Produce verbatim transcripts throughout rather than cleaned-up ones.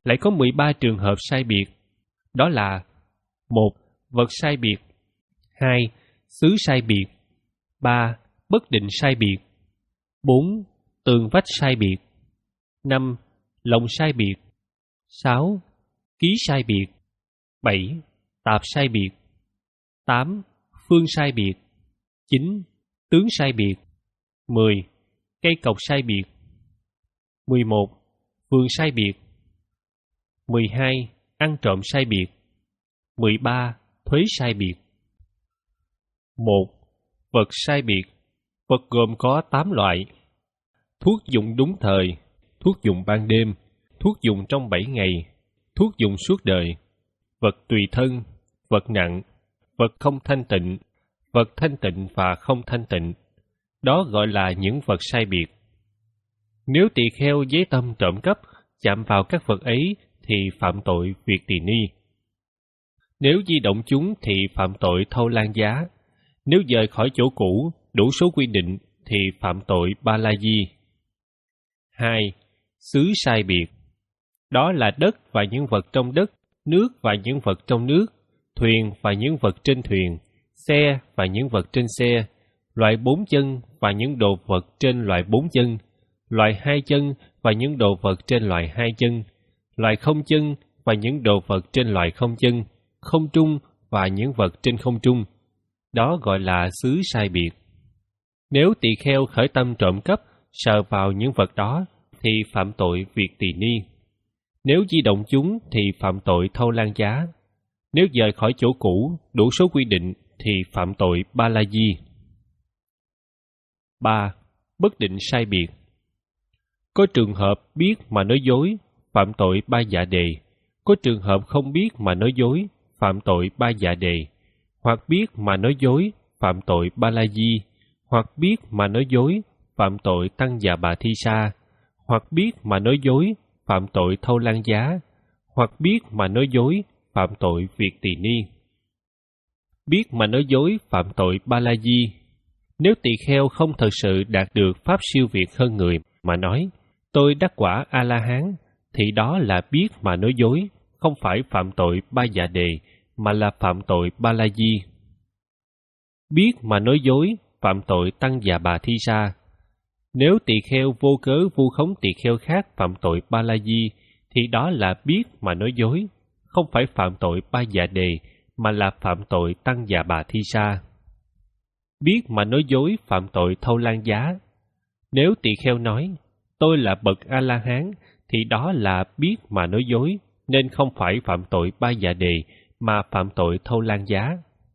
lại có mười ba trường hợp sai biệt. Đó là: một. Vật sai biệt. hai. Xứ sai biệt. ba. Bất định sai biệt. bốn. Tường vách sai biệt. năm. Lồng sai biệt. sáu. Ký sai biệt. bảy. Tạp sai biệt. tám. Phương sai biệt. chín. Tướng sai biệt. mười. Cây cọc sai biệt. mười một. Vườn sai biệt. mười hai. Ăn trộm sai biệt. mười ba. Thuế sai biệt. một. Vật sai biệt. Vật gồm có tám loại: thuốc dùng đúng thời, thuốc dùng ban đêm, thuốc dùng trong bảy ngày, thuốc dùng suốt đời, vật tùy thân, vật nặng, vật không thanh tịnh, vật thanh tịnh và không thanh tịnh. Đó gọi là những vật sai biệt. Nếu tỳ kheo với tâm trộm cắp chạm vào các vật ấy thì phạm tội việc tỳ ni. Nếu di động chúng thì phạm tội thâu lan giá. Nếu rời khỏi chỗ cũ đủ số quy định thì phạm tội ba la di. hai. Xứ sai biệt. Đó là đất và những vật trong đất, nước và những vật trong nước, thuyền và những vật trên thuyền, xe và những vật trên xe, loại bốn chân và những đồ vật trên loại bốn chân, loại hai chân và những đồ vật trên loại hai chân, loại không chân và những đồ vật trên loại không chân, không trung và những vật trên không trung. Đó gọi là xứ sai biệt. Nếu tỳ kheo khởi tâm trộm cắp, sờ vào những vật đó, thì phạm tội việc tỳ ni. Nếu di động chúng thì phạm tội thâu lan giá. Nếu rời khỏi chỗ cũ đủ số quy định thì phạm tội ba la di. ba. Bất định sai biệt. Có trường hợp biết mà nói dối, phạm tội ba dạ đề. Có trường hợp không biết mà nói dối, phạm tội ba dạ đề. Hoặc biết mà nói dối, phạm tội ba la di. Hoặc biết mà nói dối, phạm tội tăng già bà thi sa. Hoặc biết mà nói dối, phạm tội thâu lan giá. Hoặc biết mà nói dối, phạm tội việc tỳ ni. Biết mà nói dối, phạm tội ba la di. Nếu tỳ kheo không thật sự đạt được pháp siêu việt hơn người mà nói tôi đắc quả a la hán, thì đó là biết mà nói dối, không phải phạm tội ba dạ đề mà là phạm tội ba la di. Biết mà nói dối, phạm tội tăng già bà thi sa. Nếu tỳ kheo vô cớ vu khống tỳ kheo khác phạm tội ba la di, thì đó là biết mà nói dối, không phải phạm tội ba dạ đề mà là phạm tội tăng già bà thi sa. Biết mà nói dối phạm tội thâu lan giá. Nếu tỳ kheo nói tôi là bậc a la hán, thì đó là biết mà nói dối, nên không phải phạm tội ba dạ đề mà phạm tội thâu lan giá.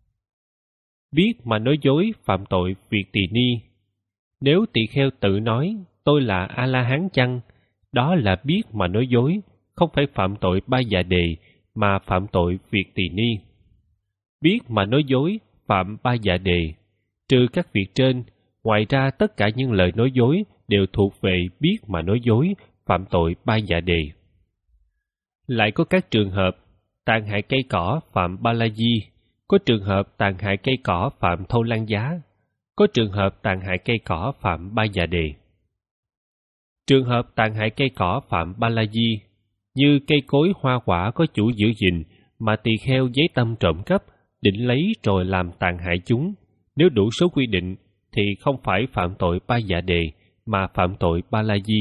Biết mà nói dối phạm tội việc tỳ ni. Nếu tỳ kheo tự nói tôi là a la hán chăng, đó là biết mà nói dối, không phải phạm tội ba dạ đề mà phạm tội việc tỳ ni. Biết mà nói dối phạm ba dạ đề. Trừ các việc trên, ngoài ra tất cả những lời nói dối đều thuộc về biết mà nói dối, phạm tội ba dạ đề. Lại có các trường hợp tàn hại cây cỏ phạm ba la di, có trường hợp tàn hại cây cỏ phạm thâu lan giá, có trường hợp tàn hại cây cỏ phạm ba dạ đề. Trường hợp tàn hại cây cỏ phạm ba la di, như cây cối hoa quả có chủ giữ gìn mà tỳ kheo giấy tâm trộm cắp, định lấy rồi làm tàn hại chúng, nếu đủ số quy định thì không phải phạm tội ba dạ đề mà phạm tội ba la di.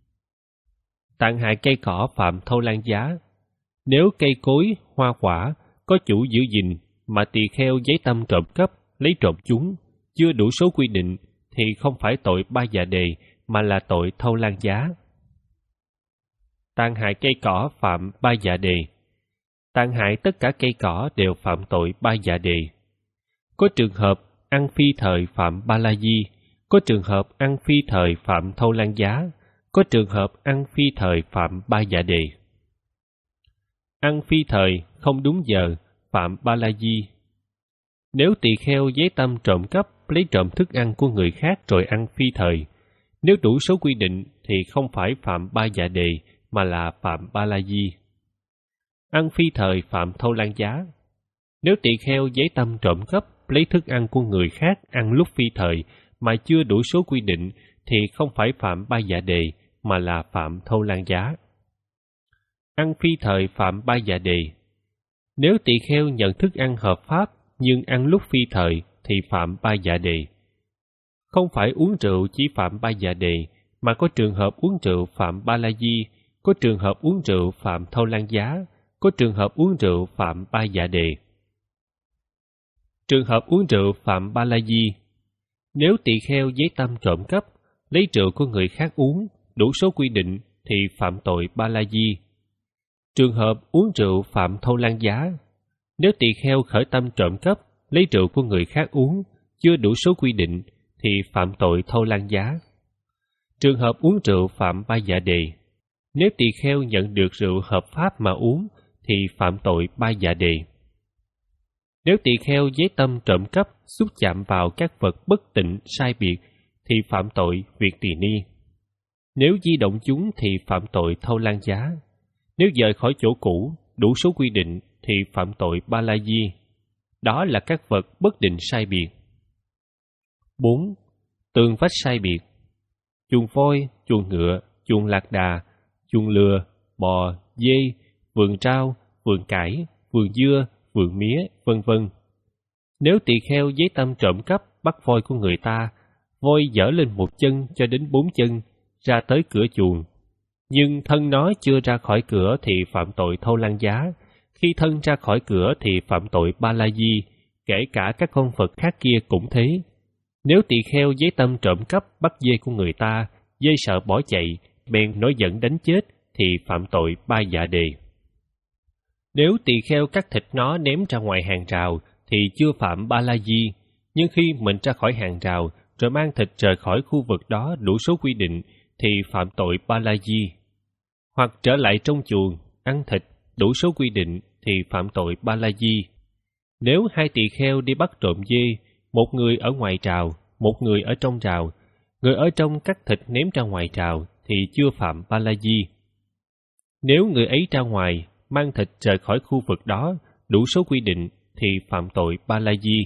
Tàn hại cây cỏ phạm thâu lan giá. Nếu cây cối hoa quả có chủ giữ gìn mà tỳ kheo giấy tâm trộm cắp, lấy trộm chúng, chưa đủ số quy định thì không phải tội ba dạ đề mà là tội thâu lan giá. Tàn hại cây cỏ phạm ba dạ đề. Tàn hại tất cả cây cỏ đều phạm tội ba dạ đề. Có trường hợp ăn phi thời phạm ba la di, có trường hợp ăn phi thời phạm thâu lan giá, có trường hợp ăn phi thời phạm ba dạ đề. Ăn phi thời không đúng giờ phạm ba la di. Nếu tỳ kheo giấy tâm trộm cắp, lấy trộm thức ăn của người khác rồi ăn phi thời, nếu đủ số quy định thì không phải phạm ba dạ đề mà là phạm ba la di. Ăn phi thời phạm thâu lan giá. Nếu tỳ kheo giấy tâm trộm cắp, lấy thức ăn của người khác ăn lúc phi thời mà chưa đủ số quy định thì không phải phạm ba dạ đề mà là phạm thâu lan giá. ăn phi thời phạm ba dạ đề. Nếu tỳ kheo nhận thức ăn hợp pháp nhưng ăn lúc phi thời thì phạm ba dạ đề. Không phải uống rượu chỉ phạm ba dạ đề, mà có trường hợp uống rượu phạm ba la di, có trường hợp uống rượu phạm thâu lan giá, có trường hợp uống rượu phạm ba dạ đề. Trường hợp uống rượu phạm ba la di. Nếu tỳ kheo với tâm trộm cắp, lấy rượu của người khác uống, đủ số quy định thì phạm tội ba la di. Trường hợp uống rượu phạm thâu lan giá. Nếu tỳ kheo khởi tâm trộm cắp, lấy rượu của người khác uống, chưa đủ số quy định thì phạm tội thâu lan giá. Trường hợp uống rượu phạm ba dạ đề. Nếu tỳ kheo nhận được rượu hợp pháp mà uống thì phạm tội ba dạ đề. Nếu tỳ kheo với tâm trộm cắp xúc chạm vào các vật bất tịnh sai biệt thì phạm tội việc tỳ ni. Nếu di động chúng thì phạm tội thâu lan giá. Nếu rời khỏi chỗ cũ, đủ số quy định thì phạm tội ba la di. Đó là các vật bất định sai biệt. bốn. Tường vách sai biệt. Chuồng voi, chuồng ngựa, chuồng lạc đà, chuồng lừa, bò, dê, vườn rau, vườn cải, vườn dưa, vườn mía, vân vân. Nếu tỳ kheo với tâm trộm cắp bắt voi của người ta, voi dở lên một chân cho đến bốn chân, ra tới cửa chuồng. Nhưng thân nó chưa ra khỏi cửa thì phạm tội thâu lan giá. Khi thân ra khỏi cửa thì phạm tội ba la di, kể cả các con vật khác kia cũng thế. Nếu tỳ kheo với tâm trộm cắp bắt dê của người ta, dê sợ bỏ chạy, bèn nổi giận đánh chết thì phạm tội ba dạ đề. Nếu tỳ kheo cắt thịt nó ném ra ngoài hàng rào thì chưa phạm ba la di, nhưng khi mình ra khỏi hàng rào rồi mang thịt rời khỏi khu vực đó đủ số quy định thì phạm tội ba la di. Hoặc trở lại trong chuồng, ăn thịt đủ số quy định thì phạm tội ba la di. Nếu hai tỳ kheo đi bắt trộm dê, một người ở ngoài rào, một người ở trong rào, người ở trong cắt thịt ném ra ngoài rào thì chưa phạm ba la di. Nếu người ấy ra ngoài, mang thịt rời khỏi khu vực đó, đủ số quy định thì phạm tội ba la di.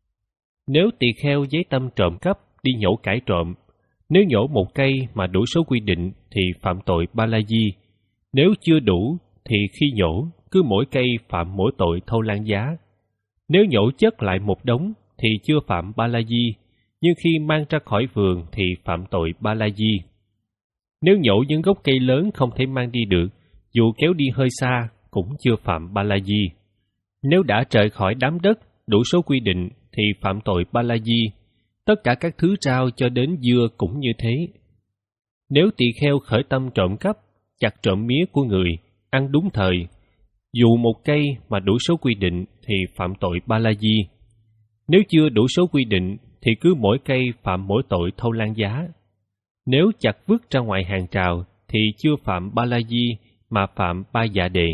Nếu tỳ kheo với tâm trộm cắp đi nhổ cải trộm, nếu nhổ một cây mà đủ số quy định thì phạm tội ba la di. Nếu chưa đủ thì khi nhổ, cứ mỗi cây phạm mỗi tội thâu lan giá. Nếu nhổ chất lại một đống thì chưa phạm ba la di, nhưng khi mang ra khỏi vườn thì phạm tội ba la di. Nếu nhổ những gốc cây lớn không thể mang đi được, dù kéo đi hơi xa cũng chưa phạm ba la di. Nếu đã rời khỏi đám đất đủ số quy định thì phạm tội ba la di. Tất cả các thứ rau cho đến dưa cũng như thế. Nếu tỳ kheo khởi tâm trộm cắp, chặt trộm mía của người, ăn đúng thời, dù một cây mà đủ số quy định thì phạm tội ba la di. Nếu chưa đủ số quy định thì cứ mỗi cây phạm mỗi tội thâu lan giá. Nếu chặt vứt ra ngoài hàng rào thì chưa phạm ba la di mà phạm ba dạ đề.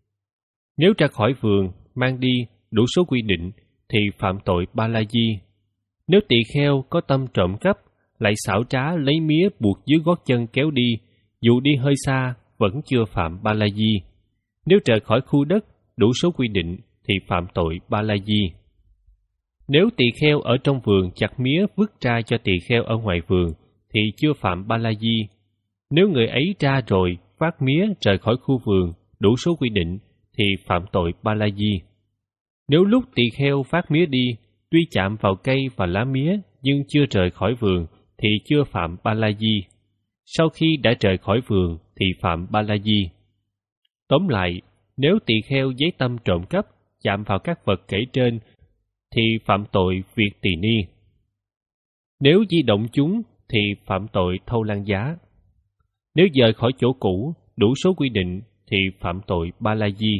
Nếu ra khỏi vườn, mang đi đủ số quy định thì phạm tội ba la di. Nếu tỳ kheo có tâm trộm cắp, lại xảo trá lấy mía buộc dưới gót chân kéo đi, dù đi hơi xa vẫn chưa phạm ba la di. Nếu rời khỏi khu đất đủ số quy định thì phạm tội ba la di. Nếu tỳ kheo ở trong vườn chặt mía vứt ra cho tỳ kheo ở ngoài vườn thì chưa phạm ba la di. Nếu người ấy ra rồi phát mía rời khỏi khu vườn đủ số quy định thì phạm tội ba la di. Nếu lúc tỳ kheo phát mía đi, tuy chạm vào cây và lá mía nhưng chưa rời khỏi vườn thì chưa phạm ba la di. Sau khi đã rời khỏi vườn thì phạm ba la di. Tóm lại, nếu tỳ kheo với tâm trộm cắp chạm vào các vật kể trên thì phạm tội việc tỳ ni. Nếu di động chúng thì phạm tội thâu lan giá. Nếu rời khỏi chỗ cũ đủ số quy định thì phạm tội ba la di.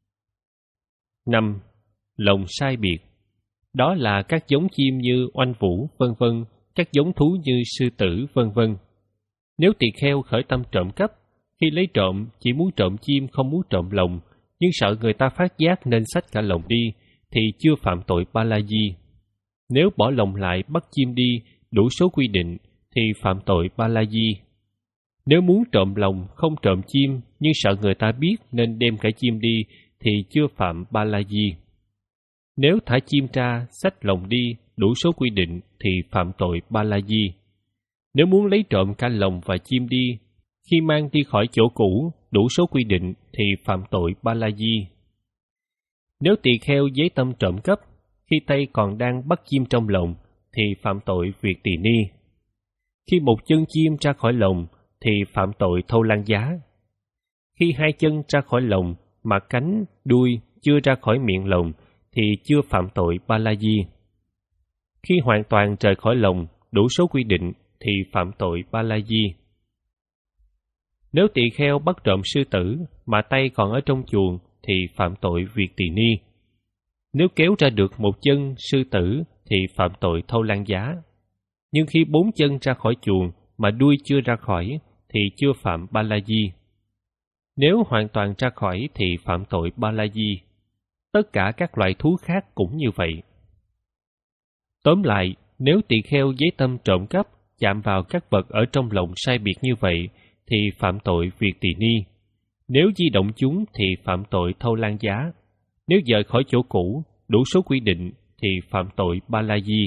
năm. Lồng sai biệt. Đó là các giống chim như oanh vũ, vân vân, các giống thú như sư tử, vân vân. Nếu tỳ kheo khởi tâm trộm cắp, khi lấy trộm chỉ muốn trộm chim không muốn trộm lồng, nhưng sợ người ta phát giác nên xách cả lồng đi, thì chưa phạm tội ba la di. Nếu bỏ lồng lại bắt chim đi đủ số quy định thì phạm tội ba la di. Nếu muốn trộm lồng không trộm chim nhưng sợ người ta biết nên đem cả chim đi thì chưa phạm ba la di. Nếu thả chim ra xách lồng đi đủ số quy định thì phạm tội ba la di. Nếu muốn lấy trộm cả lồng và chim đi, khi mang đi khỏi chỗ cũ đủ số quy định thì phạm tội ba la di. Nếu tỳ kheo với tâm trộm cắp, khi tay còn đang bắt chim trong lồng, thì phạm tội việc tỳ ni. Khi một chân chim ra khỏi lồng, thì phạm tội thâu lan giá. Khi hai chân ra khỏi lồng, mà cánh, đuôi chưa ra khỏi miệng lồng, thì chưa phạm tội ba la di. Khi hoàn toàn rời khỏi lồng, đủ số quy định, thì phạm tội ba la di. Nếu tỳ kheo bắt trộm sư tử, mà tay còn ở trong chuồng, thì phạm tội việc tỳ ni. Nếu kéo ra được một chân sư tử, thì phạm tội thâu lan giá. Nhưng khi bốn chân ra khỏi chuồng, mà đuôi chưa ra khỏi, thì chưa phạm ba la di. Nếu hoàn toàn ra khỏi, thì phạm tội ba la di. Tất cả các loại thú khác cũng như vậy. Tóm lại, nếu tỳ kheo với tâm trộm cắp chạm vào các vật ở trong lồng sai biệt như vậy, thì phạm tội việc tỳ ni. Nếu di động chúng thì phạm tội thâu lan giá. Nếu dời khỏi chỗ cũ, đủ số quy định, thì phạm tội ba la di.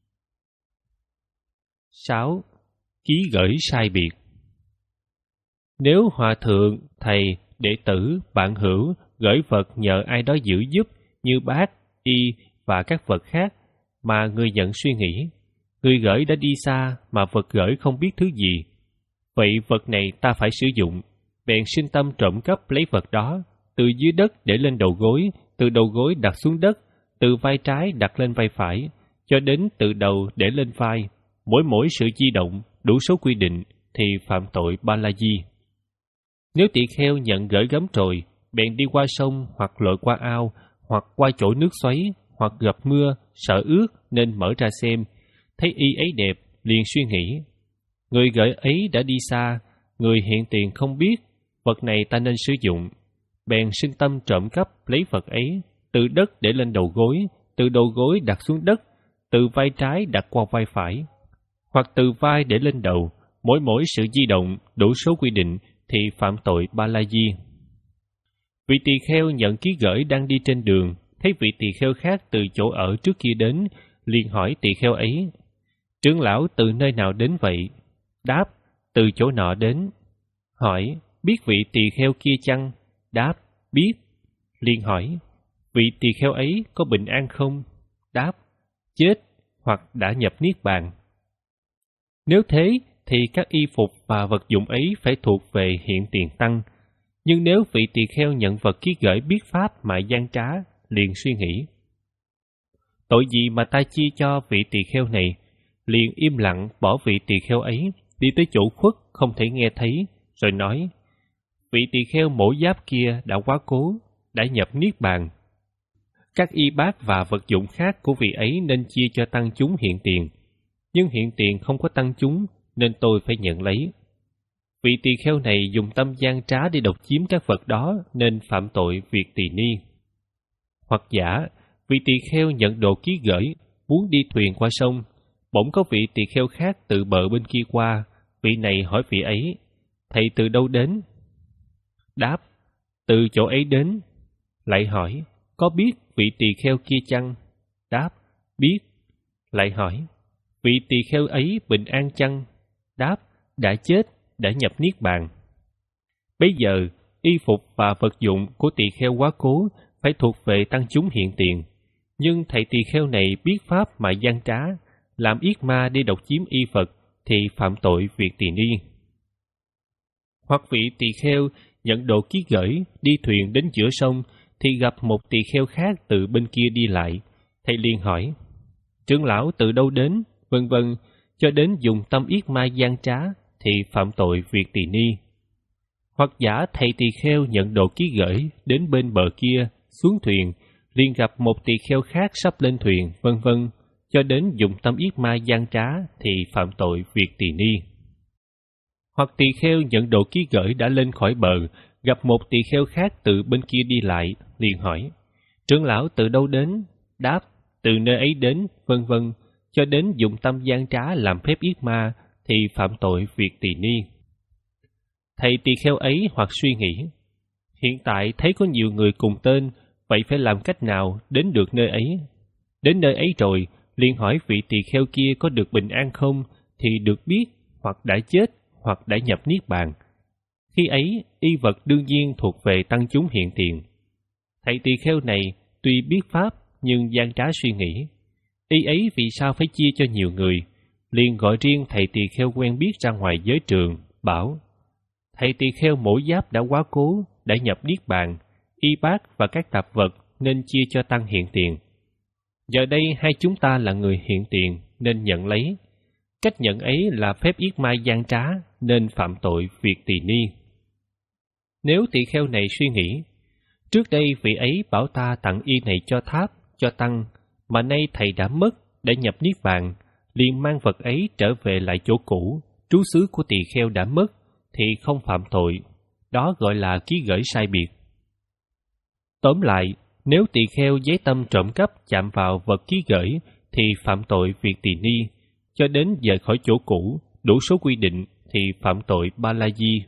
sáu. Ký gửi sai biệt. Nếu hòa thượng, thầy, đệ tử, bạn hữu gửi vật nhờ ai đó giữ giúp như bát, y và các vật khác, mà người nhận suy nghĩ, người gửi đã đi xa mà vật gửi không biết thứ gì, vậy vật này ta phải sử dụng, bèn sinh tâm trộm cắp lấy vật đó, từ dưới đất để lên đầu gối, từ đầu gối đặt xuống đất, từ vai trái đặt lên vai phải, cho đến từ đầu để lên vai, mỗi mỗi sự di động đủ số quy định, thì phạm tội ba la di. Nếu tỳ kheo nhận gửi gấm trồi, bèn đi qua sông hoặc lội qua ao, hoặc qua chỗ nước xoáy, hoặc gặp mưa, sợ ướt nên mở ra xem, thấy y ấy đẹp, liền suy nghĩ, người gửi ấy đã đi xa, người hiện tiền không biết, vật này ta nên sử dụng, bèn sinh tâm trộm cắp lấy vật ấy, từ đất để lên đầu gối, từ đầu gối đặt xuống đất, từ vai trái đặt qua vai phải, hoặc từ vai để lên đầu, mỗi mỗi sự di động đủ số quy định, thì phạm tội ba la di. Vị tỳ kheo nhận ký gửi đang đi trên đường, thấy vị tỳ kheo khác từ chỗ ở trước kia đến, liền hỏi tỳ kheo ấy, trưởng lão từ nơi nào đến vậy? Đáp, từ chỗ nọ đến. Hỏi, biết vị tỳ kheo kia chăng? Đáp, biết. Liền hỏi, vị tỳ kheo ấy có bình an không? Đáp, chết hoặc đã nhập niết bàn. Nếu thế, thì các y phục và vật dụng ấy phải thuộc về hiện tiền tăng. Nhưng nếu vị tỳ kheo nhận vật ký gửi biết pháp mà gian trá, liền suy nghĩ, tội gì mà ta chia cho vị tỳ kheo này, liền im lặng bỏ vị tỳ kheo ấy, đi tới chỗ khuất không thể nghe thấy, rồi nói, vị tỳ kheo mổ giáp kia đã quá cố, đã nhập niết bàn. Các y bát và vật dụng khác của vị ấy nên chia cho tăng chúng hiện tiền, nhưng hiện tiền không có tăng chúng, nên tôi phải nhận lấy. Vị tỳ kheo này dùng tâm gian trá để độc chiếm các vật đó, nên phạm tội việc tỳ ni. Hoặc giả, vị tỳ kheo nhận đồ ký gửi, muốn đi thuyền qua sông, bỗng có vị tỳ kheo khác từ bờ bên kia qua, vị này hỏi vị ấy, thầy từ đâu đến? Đáp, từ chỗ ấy đến. Lại hỏi, có biết vị tỳ kheo kia chăng? Đáp, biết. Lại hỏi, vị tỳ kheo ấy bình an chăng? Đáp, đã chết, đã nhập niết bàn. Bây giờ, y phục và vật dụng của tỳ kheo quá cố phải thuộc về tăng chúng hiện tiền, nhưng thầy tỳ kheo này biết pháp mà gian trá, làm yết ma đi độc chiếm y vật, thì phạm tội việc tỳ ni. Hoặc vị tỳ kheo nhận đồ ký gửi, đi thuyền đến giữa sông, thì gặp một tỳ kheo khác từ bên kia đi lại, thầy liền hỏi, trưởng lão từ đâu đến, vân vân, cho đến dùng tâm yết ma gian trá, thì phạm tội việc tỳ ni. Hoặc giả thầy tỳ kheo nhận đồ ký gửi đến bên bờ kia, xuống thuyền, liền gặp một tỳ kheo khác sắp lên thuyền, vân vân, cho đến dùng tâm yết ma gian trá, thì phạm tội việc tỳ ni. Hoặc tỳ kheo nhận đồ ký gửi đã lên khỏi bờ, gặp một tỳ kheo khác từ bên kia đi lại, liền hỏi, trưởng lão từ đâu đến? Đáp, từ nơi ấy đến, vân vân, cho đến dùng tâm gian trá làm phép yết ma, thì phạm tội việc tỳ ni. Thầy tỳ kheo ấy hoặc suy nghĩ, hiện tại thấy có nhiều người cùng tên, vậy phải làm cách nào đến được nơi ấy? Đến nơi ấy rồi, liền hỏi vị tỳ kheo kia có được bình an không, thì được biết, hoặc đã chết, hoặc đã nhập niết bàn. Khi ấy, y vật đương nhiên thuộc về tăng chúng hiện tiền. Thầy tỳ kheo này tuy biết pháp nhưng gian trá suy nghĩ. Y ấy vì sao phải chia cho nhiều người, liền gọi riêng thầy tỳ kheo quen biết ra ngoài giới trường, bảo: thầy tỳ kheo mổ giáp đã quá cố, đã nhập niết bàn, y bát và các tạp vật nên chia cho tăng hiện tiền. Giờ đây hai chúng ta là người hiện tiền nên nhận lấy. Cách nhận ấy là phép yết mai gian trá nên phạm tội việc tỳ ni. Nếu tỳ kheo này suy nghĩ, trước đây vị ấy bảo ta tặng y này cho tháp, cho tăng, mà nay thầy đã mất, đã nhập niết bàn, liền mang vật ấy trở về lại chỗ cũ, trú xứ của tỳ kheo đã mất, thì không phạm tội. Đó gọi là ký gửi sai biệt. Tóm lại, nếu tỳ kheo giấy tâm trộm cắp chạm vào vật ký gửi thì phạm tội việc tỳ ni, cho đến rời khỏi chỗ cũ, đủ số quy định thì phạm tội ba la di.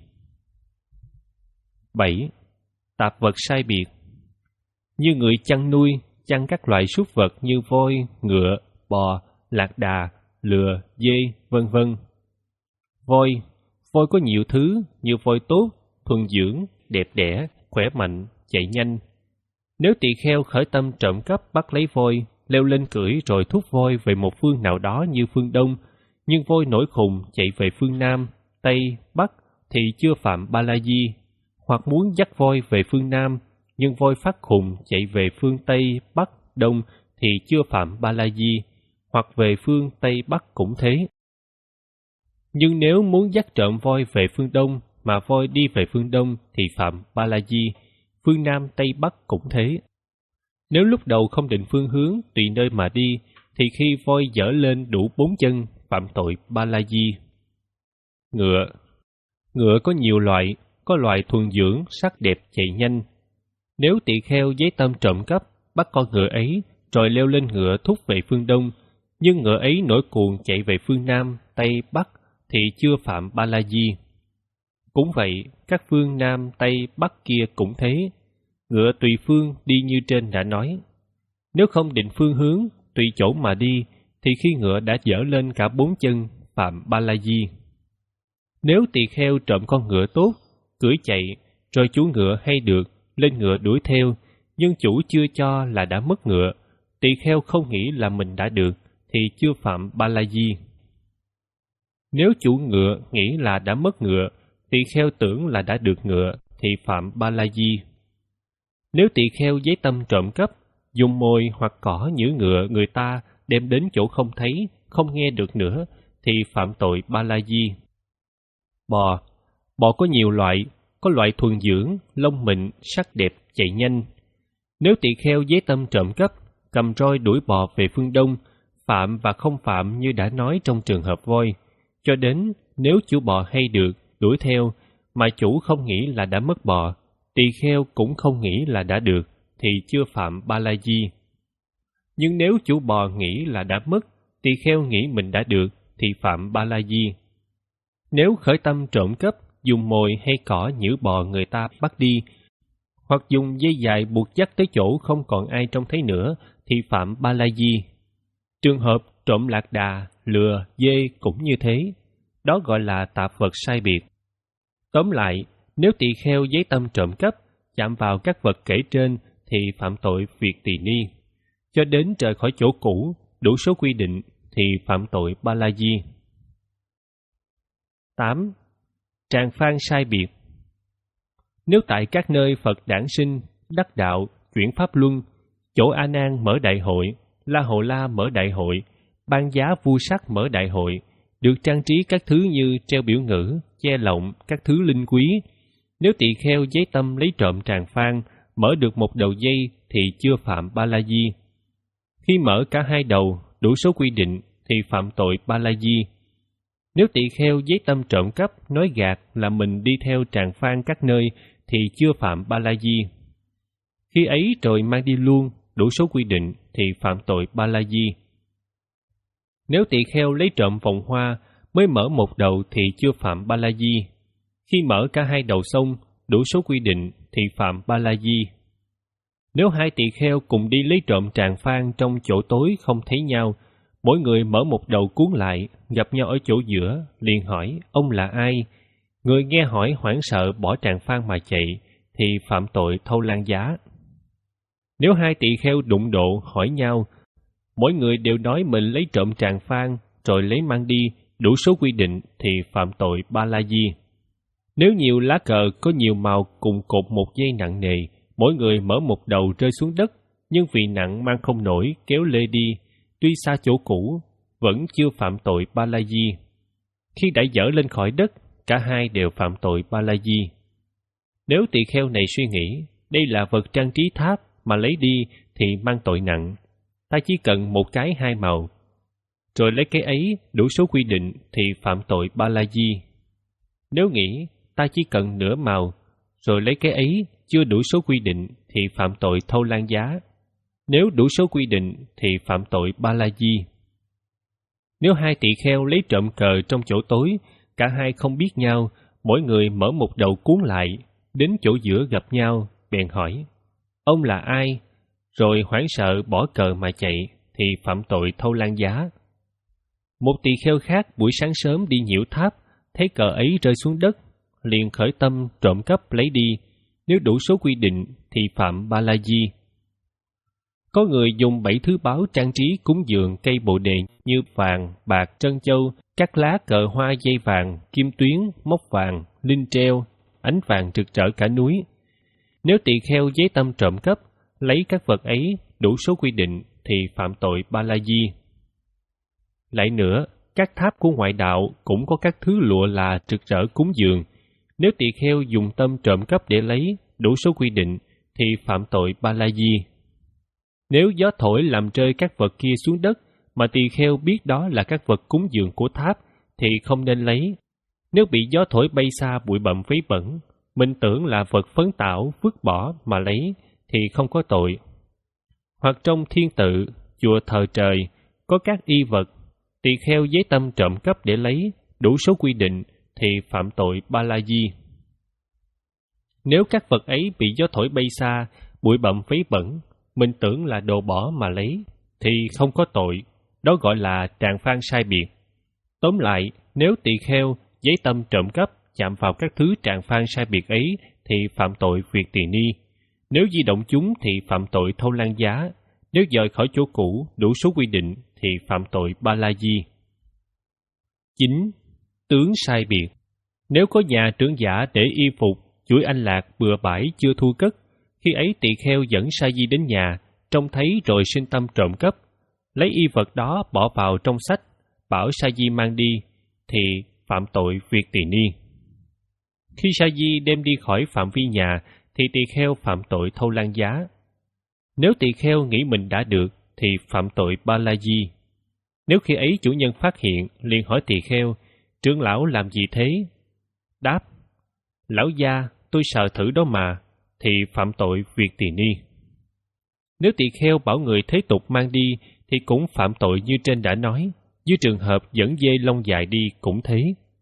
bảy. Tạp vật sai biệt. Như người chăn nuôi, chăn các loại súc vật như voi, ngựa, bò, lạc đà, lừa, dê, vân vân. Voi, voi có nhiều thứ như voi tốt, thuần dưỡng, đẹp đẽ, khỏe mạnh, chạy nhanh. Nếu tỳ kheo khởi tâm trộm cắp bắt lấy voi, leo lên cưỡi rồi thúc voi về một phương nào đó như phương Đông, nhưng voi nổi khùng chạy về phương Nam, Tây, Bắc thì chưa phạm ba la di. Hoặc muốn dắt voi về phương Nam, nhưng voi phát khùng chạy về phương Tây, Bắc, Đông thì chưa phạm ba la di, hoặc về phương Tây Bắc cũng thế. Nhưng nếu muốn dắt trộm voi về phương Đông mà voi đi về phương Đông thì phạm ba la di, phương Nam Tây Bắc cũng thế. Nếu lúc đầu không định phương hướng tùy nơi mà đi, thì khi voi dở lên đủ bốn chân phạm tội ba la di. Ngựa. Ngựa có nhiều loại, có loại thuần dưỡng, sắc đẹp, chạy nhanh. Nếu tỳ kheo giấy tâm trộm cắp, bắt con ngựa ấy, rồi leo lên ngựa thúc về phương Đông, nhưng ngựa ấy nổi cuồng chạy về phương Nam, Tây, Bắc, thì chưa phạm ba la di. Cũng vậy, các phương Nam, Tây, Bắc kia cũng thế. Ngựa tùy phương đi như trên đã nói. Nếu không định phương hướng, tùy chỗ mà đi, thì khi ngựa đã dở lên cả bốn chân, phạm ba la di. Nếu tỳ kheo trộm con ngựa tốt, cưỡi chạy, rồi chủ ngựa hay được, lên ngựa đuổi theo, nhưng chủ chưa cho là đã mất ngựa, tỳ kheo không nghĩ là mình đã được, thì chưa phạm ba la di. Nếu chủ ngựa nghĩ là đã mất ngựa, tỳ kheo tưởng là đã được ngựa, thì phạm ba la di. Nếu tỳ kheo giấy tâm trộm cắp, dùng mồi hoặc cỏ nhử ngựa người ta đem đến chỗ không thấy, không nghe được nữa, thì phạm tội ba la di. Bò. Bò có nhiều loại, có loại thuần dưỡng, lông mịn, sắc đẹp, chạy nhanh. Nếu tỳ kheo giấy tâm trộm cắp, cầm roi đuổi bò về phương Đông, phạm và không phạm như đã nói trong trường hợp voi, cho đến nếu chủ bò hay được, đuổi theo, mà chủ không nghĩ là đã mất bò, tỳ kheo cũng không nghĩ là đã được, thì chưa phạm ba la di. Nhưng nếu chủ bò nghĩ là đã mất, tỳ kheo nghĩ mình đã được, thì phạm ba la di. Nếu khởi tâm trộm cắp, dùng mồi hay cỏ nhử bò người ta bắt đi, hoặc dùng dây dài buộc dắt tới chỗ không còn ai trông thấy nữa, thì phạm ba la di. Trường hợp trộm lạc đà, lừa, dê cũng như thế. Đó gọi là tạp vật sai biệt. Tóm lại, nếu tỳ kheo giấy tâm trộm cắp, chạm vào các vật kể trên thì phạm tội việc tỳ ni. Cho đến rời khỏi chỗ cũ, đủ số quy định thì phạm tội ba la di. tám. Tràng phan sai biệt. Nếu tại các nơi Phật đản sinh, đắc đạo, chuyển pháp luân, chỗ A Nan mở đại hội, La Hầu La mở đại hội, Ban Giá Vu Sắc mở đại hội, được trang trí các thứ như treo biểu ngữ, che lọng, các thứ linh quý. Nếu tỳ kheo giấy tâm lấy trộm tràng phan, mở được một đầu dây thì chưa phạm ba la di. Khi mở cả hai đầu, đủ số quy định thì phạm tội ba la di. Nếu tỳ kheo giấy tâm trộm cắp, nói gạt là mình đi theo tràng phan các nơi thì chưa phạm ba la di. Khi ấy rồi mang đi luôn, đủ số quy định thì phạm tội ba la di. Nếu tỳ kheo lấy trộm vòng hoa, mới mở một đầu thì chưa phạm ba la di. Khi mở cả hai đầu xong, đủ số quy định thì phạm ba la di. Nếu hai tỳ kheo cùng đi lấy trộm tràng phan trong chỗ tối không thấy nhau, mỗi người mở một đầu cuốn lại, gặp nhau ở chỗ giữa, liền hỏi, ông là ai? Người nghe hỏi hoảng sợ bỏ tràng phan mà chạy thì phạm tội thâu lan giá. Nếu hai tỳ kheo đụng độ hỏi nhau, mỗi người đều nói mình lấy trộm tràng phan rồi lấy mang đi đủ số quy định thì phạm tội ba la di. Nếu nhiều lá cờ có nhiều màu cùng cột một dây nặng nề, mỗi người mở một đầu rơi xuống đất, nhưng vì nặng mang không nổi kéo lê đi, tuy xa chỗ cũ, vẫn chưa phạm tội ba la di. Khi đã dỡ lên khỏi đất, cả hai đều phạm tội ba la di. Nếu tỳ kheo này suy nghĩ, đây là vật trang trí tháp mà lấy đi thì mang tội nặng. Ta chỉ cần một cái hai màu, rồi lấy cái ấy đủ số quy định thì phạm tội ba la di. Nếu nghĩ ta chỉ cần nửa màu, rồi lấy cái ấy chưa đủ số quy định thì phạm tội thâu lan giá. Nếu đủ số quy định thì phạm tội ba la di. Nếu hai tỳ kheo lấy trộm cờ trong chỗ tối, cả hai không biết nhau, mỗi người mở một đầu cuốn lại, đến chỗ giữa gặp nhau, bèn hỏi, ông là ai? Rồi hoảng sợ bỏ cờ mà chạy, thì phạm tội thâu lan giá. Một tỳ kheo khác buổi sáng sớm đi nhiễu tháp, thấy cờ ấy rơi xuống đất, liền khởi tâm trộm cắp lấy đi, nếu đủ số quy định thì phạm ba la di. Có người dùng bảy thứ báu trang trí cúng dường cây bồ đề như vàng, bạc, trân châu, các lá cờ hoa dây vàng, kim tuyến, móc vàng, linh treo, ánh vàng rực rỡ cả núi. Nếu tỳ kheo giấy tâm trộm cắp, lấy các vật ấy đủ số quy định thì phạm tội ba la di. Lại nữa, các tháp của ngoại đạo cũng có các thứ lụa là rực rỡ cúng dường. Nếu tỳ kheo dùng tâm trộm cắp để lấy đủ số quy định thì phạm tội ba la di. Nếu gió thổi làm rơi các vật kia xuống đất mà tỳ kheo biết đó là các vật cúng dường của tháp thì không nên lấy. Nếu bị gió thổi bay xa bụi bặm vấy bẩn, mình tưởng là vật phấn tảo vứt bỏ mà lấy thì không có tội. Hoặc trong thiên tự, chùa thờ trời, có các y vật, tỳ kheo giấy tâm trộm cắp để lấy đủ số quy định thì phạm tội ba la di. Nếu các vật ấy bị gió thổi bay xa, bụi bặm vấy bẩn, mình tưởng là đồ bỏ mà lấy, thì không có tội, đó gọi là tràng phan sai biệt. Tóm lại, nếu tỳ kheo giấy tâm trộm cắp chạm vào các thứ tràng phan sai biệt ấy thì phạm tội việc tỳ ni. Nếu di động chúng thì phạm tội thâu lan giá. Nếu dời khỏi chỗ cũ đủ số quy định thì phạm tội ba la di. chín. Tướng sai biệt. Nếu có nhà trưởng giả để y phục, chuỗi anh lạc bừa bãi chưa thu cất, khi ấy tỳ kheo dẫn sa di đến nhà, trông thấy rồi sinh tâm trộm cắp, lấy y vật đó bỏ vào trong sách, bảo sa di mang đi, thì phạm tội việc tỳ ni. Khi sa di đem đi khỏi phạm vi nhà, thì tỳ kheo phạm tội thâu lan giá. Nếu tỳ kheo nghĩ mình đã được, thì phạm tội ba la di. Nếu khi ấy chủ nhân phát hiện, liền hỏi tỳ kheo, trưởng lão làm gì thế? Đáp, lão gia, tôi sợ thử đó mà, thì phạm tội việc tỳ ni. Nếu tỳ kheo bảo người thế tục mang đi, thì cũng phạm tội như trên đã nói, như trường hợp dẫn dê lông dài đi cũng thế.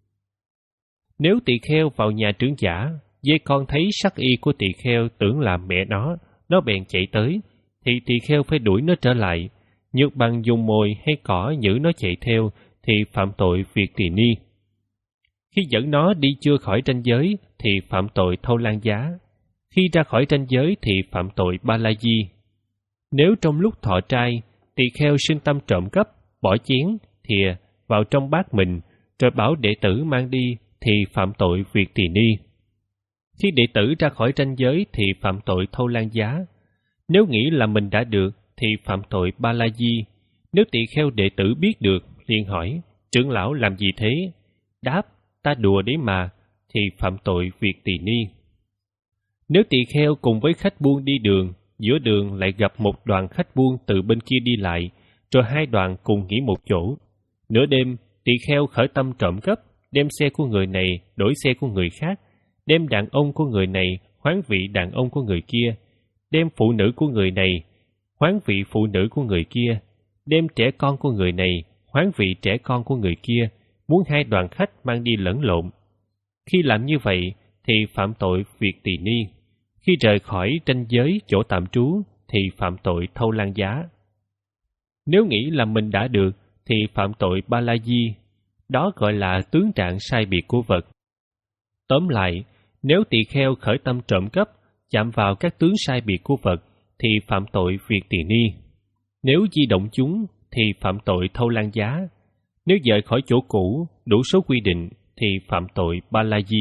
Nếu tỳ kheo vào nhà trưởng giả, dê con thấy sắc y của tỳ kheo tưởng là mẹ nó, nó bèn chạy tới, thì tỳ kheo phải đuổi nó trở lại. Nhược bằng dùng mồi hay cỏ nhử nó chạy theo, thì phạm tội việc tỳ ni. Khi dẫn nó đi chưa khỏi ranh giới, thì phạm tội thâu lan giá. Khi ra khỏi ranh giới thì phạm tội ba la di. Nếu trong lúc thọ trai, tỳ kheo sinh tâm trộm cắp, bỏ chén, thìa vào trong bát mình, rồi bảo đệ tử mang đi, thì phạm tội việc tỳ ni. Khi đệ tử ra khỏi ranh giới thì phạm tội thâu lan giá. Nếu nghĩ là mình đã được thì phạm tội ba la di. Nếu tỳ kheo đệ tử biết được, liền hỏi, trưởng lão làm gì thế? Đáp, ta đùa đấy mà, thì phạm tội việc tỳ ni. Nếu tỳ kheo cùng với khách buôn đi đường, giữa đường lại gặp một đoàn khách buôn từ bên kia đi lại, rồi hai đoàn cùng nghỉ một chỗ. Nửa đêm, tỳ kheo khởi tâm trộm cắp, đem xe của người này đổi xe của người khác, đem đàn ông của người này hoán vị đàn ông của người kia, đem phụ nữ của người này hoán vị phụ nữ của người kia, đem trẻ con của người này hoán vị trẻ con của người kia, muốn hai đoàn khách mang đi lẫn lộn. Khi làm như vậy thì phạm tội việc tỳ ni. Khi rời khỏi ranh giới chỗ tạm trú thì phạm tội thâu lan giá. Nếu nghĩ là mình đã được thì phạm tội ba la di. Đó gọi là tướng trạng sai biệt của vật. Tóm lại, nếu tỳ kheo khởi tâm trộm cắp, chạm vào các tướng sai biệt của vật, thì phạm tội việc tỳ ni. Nếu di động chúng, thì phạm tội thâu lan giá. Nếu dời khỏi chỗ cũ, đủ số quy định, thì phạm tội ba la di.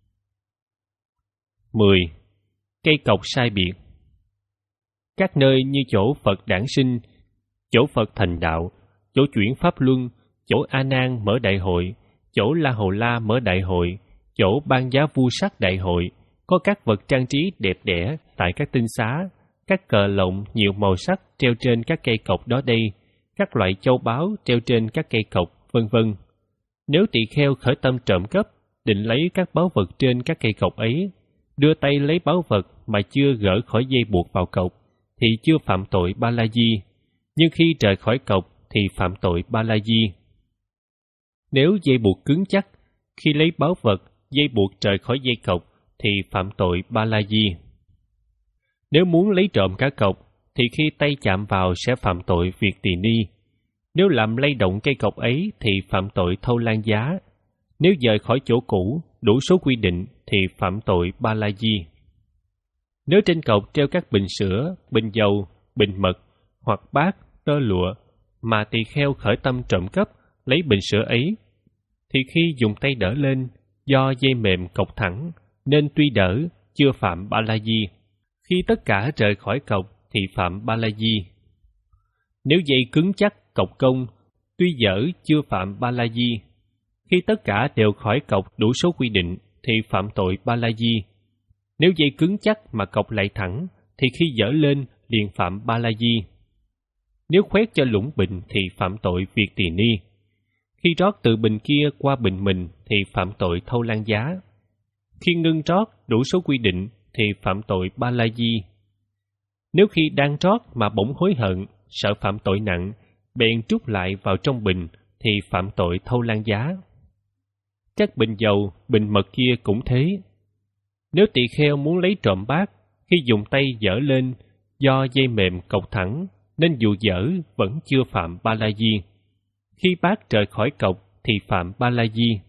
mười. Cây cọc sai biệt. Các nơi như chỗ Phật đản sinh, chỗ Phật thành đạo, chỗ chuyển pháp luân, chỗ A Nan mở đại hội, chỗ La Hầu La mở đại hội, chỗ Ban Giá Vu Sắc đại hội, có các vật trang trí đẹp đẽ tại các tinh xá, các cờ lộng nhiều màu sắc treo trên các cây cọc đó đây, các loại châu báu treo trên các cây cọc, vân vân. Nếu tỳ kheo khởi tâm trộm cắp, định lấy các báu vật trên các cây cọc ấy, đưa tay lấy báu vật mà chưa gỡ khỏi dây buộc vào cọc, thì chưa phạm tội ba la di, nhưng khi rời khỏi cọc thì phạm tội ba la di. Nếu dây buộc cứng chắc, khi lấy báu vật, dây buộc rời khỏi dây cọc, thì phạm tội ba la di. Nếu muốn lấy trộm cả cọc, thì khi tay chạm vào sẽ phạm tội việc tỳ ni. Nếu làm lay động cây cọc ấy thì phạm tội thâu lan giá. Nếu dời khỏi chỗ cũ, đủ số quy định thì phạm tội ba la di. Nếu trên cọc treo các bình sữa, bình dầu, bình mật hoặc bát, tơ lụa, mà tỳ kheo khởi tâm trộm cắp, lấy bình sữa ấy, thì khi dùng tay đỡ lên, do dây mềm cọc thẳng, nên tuy đỡ, chưa phạm ba la di. Khi tất cả rời khỏi cọc thì phạm ba la di. Nếu dây cứng chắc, cọc cong, tuy dở, chưa phạm ba la di. Khi tất cả đều khỏi cọc đủ số quy định thì phạm tội ba la di. Nếu dây cứng chắc mà cọc lại thẳng, thì khi dở lên liền phạm ba la di. Nếu khoét cho lũng bình thì phạm tội việc tỳ ni. Khi rót từ bình kia qua bình mình thì phạm tội thâu lan giá. Khi ngưng rót đủ số quy định thì phạm tội ba la di. Nếu khi đang rót mà bỗng hối hận, sợ phạm tội nặng, bèn trút lại vào trong bình thì phạm tội thâu lan giá. Các bình dầu, bình mật kia cũng thế. Nếu tỳ kheo muốn lấy trộm bát, khi dùng tay dở lên, do dây mềm cọc thẳng, nên dù dở vẫn chưa phạm ba la di. Khi bát rời khỏi cọc thì phạm ba la di.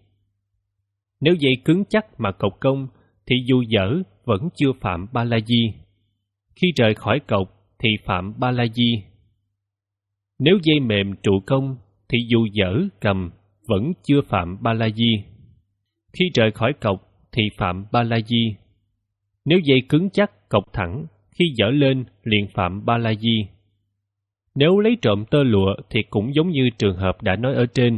Nếu dây cứng chắc mà cọc cong, thì dù dở vẫn chưa phạm ba la di. Khi rời khỏi cọc thì phạm ba la di. Nếu dây mềm trụ cong, thì dù dở cầm vẫn chưa phạm ba la di. Khi rời khỏi cọc thì phạm ba la di. Nếu dây cứng chắc, cọc thẳng, khi dở lên liền phạm ba la di. Nếu lấy trộm tơ lụa thì cũng giống như trường hợp đã nói ở trên.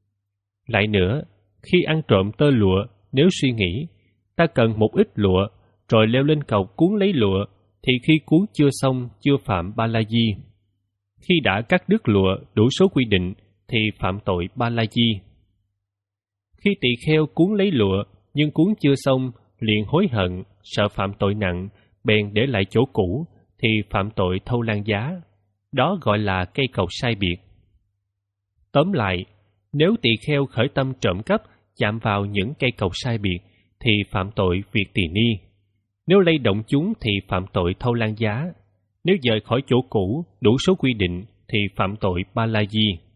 Lại nữa, khi ăn trộm tơ lụa, nếu suy nghĩ, ta cần một ít lụa, rồi leo lên cọc cuốn lấy lụa, thì khi cuốn chưa xong chưa phạm ba la di. Khi đã cắt đứt lụa đủ số quy định thì phạm tội ba la di. Khi tỳ kheo cuốn lấy lụa nhưng cuốn chưa xong liền hối hận, sợ phạm tội nặng, bèn để lại chỗ cũ thì phạm tội thâu lan giá. Đó gọi là cây cọc sai biệt. Tóm lại, nếu tỳ kheo khởi tâm trộm cắp chạm vào những cây cọc sai biệt thì phạm tội việc tỳ ni. Nếu lay động chúng thì phạm tội thâu lan giá. Nếu dời khỏi chỗ cũ đủ số quy định thì phạm tội ba la di.